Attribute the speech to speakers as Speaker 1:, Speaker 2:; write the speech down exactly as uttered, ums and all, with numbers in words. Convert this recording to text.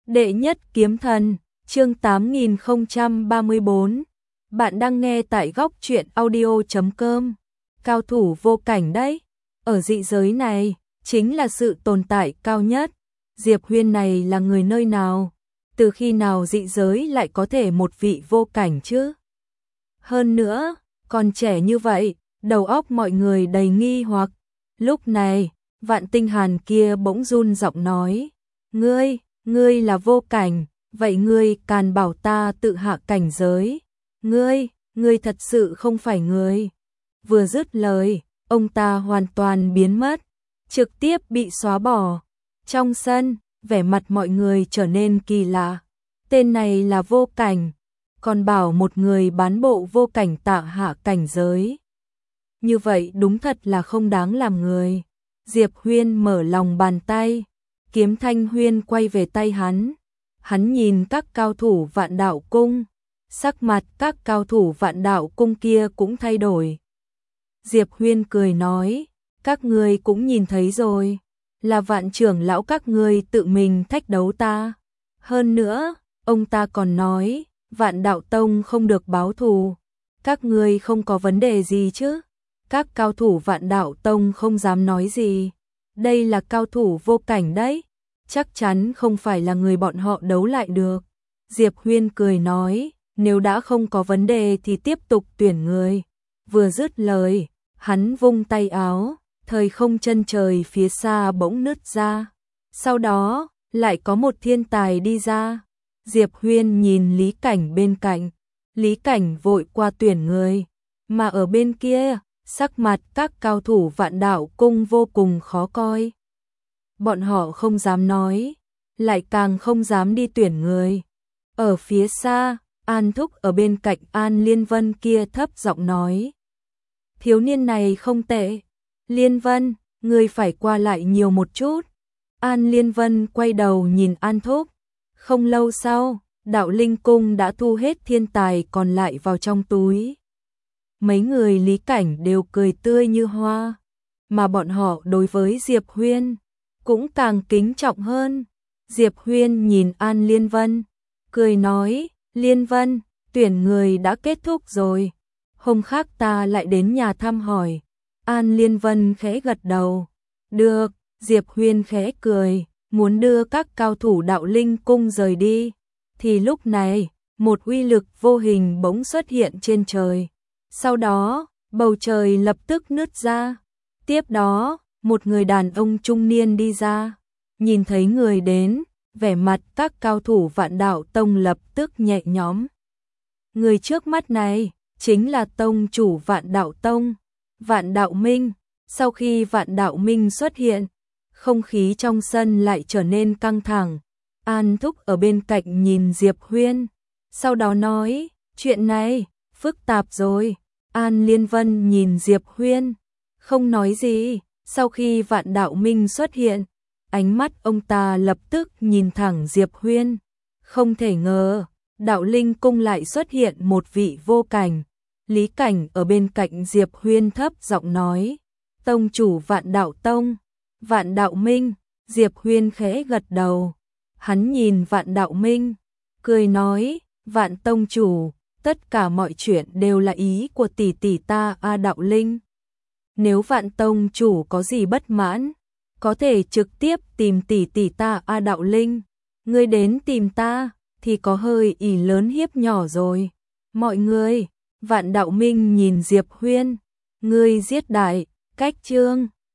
Speaker 1: Đệ nhất kiếm thần, chương tám nghìn không trăm ba mươi bốn. Bạn đang nghe tại góc truyện audio chấm com. Cao thủ vô cảnh đấy. Ở dị giới này, chính là sự tồn tại cao nhất. Diệp Huyên này là người nơi nào? Từ khi nào dị giới lại có thể một vị vô cảnh chứ? Hơn nữa, còn trẻ như vậy, đầu óc mọi người đầy nghi hoặc. Lúc này, Vạn Tinh Hàn kia bỗng run giọng nói, ngươi, ngươi là vô cảnh, vậy ngươi càn bảo ta tự hạ cảnh giới. Ngươi, ngươi thật sự không phải người. Vừa dứt lời, ông ta hoàn toàn biến mất, trực tiếp bị xóa bỏ. Trong sân, vẻ mặt mọi người trở nên kỳ lạ. Tên này là vô cảnh, còn bảo một người bán bộ vô cảnh tạ hạ cảnh giới. Như vậy đúng thật là không đáng làm người. Diệp Huyên mở lòng bàn tay, kiếm thanh huyên quay về tay hắn. Hắn nhìn các cao thủ Vạn Đạo Cung, sắc mặt các cao thủ Vạn Đạo Cung kia cũng thay đổi. Diệp Huyên cười nói, các ngươi cũng nhìn thấy rồi, là Vạn trưởng lão các ngươi tự mình thách đấu ta. Hơn nữa, ông ta còn nói, Vạn Đạo Tông không được báo thù, các ngươi không có vấn đề gì chứ? Các cao thủ Vạn Đạo Tông không dám nói gì. Đây là cao thủ vô cảnh đấy, chắc chắn không phải là người bọn họ đấu lại được. Diệp Huyên cười nói, nếu đã không có vấn đề thì tiếp tục tuyển người. Vừa dứt lời, hắn vung tay áo, thời không chân trời phía xa bỗng nứt ra. Sau đó, lại có một thiên tài đi ra. Diệp Huyên nhìn Lý Cảnh bên cạnh, Lý Cảnh vội qua tuyển người, mà ở bên kia, sắc mặt các cao thủ Vạn Đạo Cung vô cùng khó coi. Bọn họ không dám nói, lại càng không dám đi tuyển người. Ở phía xa, An Thúc ở bên cạnh An Liên Vân kia thấp giọng nói, thiếu niên này không tệ, Liên Vân, ngươi phải qua lại nhiều một chút. An Liên Vân quay đầu nhìn An Thúc. Không lâu sau, Đạo Linh Cung đã thu hết thiên tài còn lại vào trong túi. Mấy người Lý Cảnh đều cười tươi như hoa, mà bọn họ đối với Diệp Huyên cũng càng kính trọng hơn. Diệp Huyên nhìn An Liên Vân, cười nói, Liên Vân, tuyển người đã kết thúc rồi, hôm khác ta lại đến nhà thăm hỏi. An Liên Vân khẽ gật đầu, được. Diệp Huyên khẽ cười, muốn đưa các cao thủ Đạo Linh Cung rời đi, thì lúc này, một uy lực vô hình bỗng xuất hiện trên trời. Sau đó, bầu trời lập tức nứt ra. Tiếp đó, một người đàn ông trung niên đi ra. Nhìn thấy người đến, vẻ mặt các cao thủ Vạn Đạo Tông lập tức nhẹ nhõm. Người trước mắt này, chính là tông chủ Vạn Đạo Tông, Vạn Đạo Minh. Sau khi Vạn Đạo Minh xuất hiện, không khí trong sân lại trở nên căng thẳng. An Thúc ở bên cạnh nhìn Diệp Huyên, sau đó nói, chuyện này, phức tạp rồi. An Liên Vân nhìn Diệp Huyên, không nói gì. Sau khi Vạn Đạo Minh xuất hiện, ánh mắt ông ta lập tức nhìn thẳng Diệp Huyên. Không thể ngờ, Đạo Linh Cung lại xuất hiện một vị vô cảnh. Lý Cảnh ở bên cạnh Diệp Huyên thấp giọng nói, tông chủ Vạn Đạo Tông, Vạn Đạo Minh. Diệp Huyên khẽ gật đầu, hắn nhìn Vạn Đạo Minh, cười nói, Vạn tông chủ, tất cả mọi chuyện đều là ý của tỷ tỷ ta A Đạo Linh. Nếu Vạn tông chủ có gì bất mãn, có thể trực tiếp tìm tỷ tỷ ta A Đạo Linh. Ngươi đến tìm ta, thì có hơi ỷ lớn hiếp nhỏ rồi. Mọi người, Vạn Đạo Minh nhìn Diệp Huyên, ngươi giết đại, cách chương.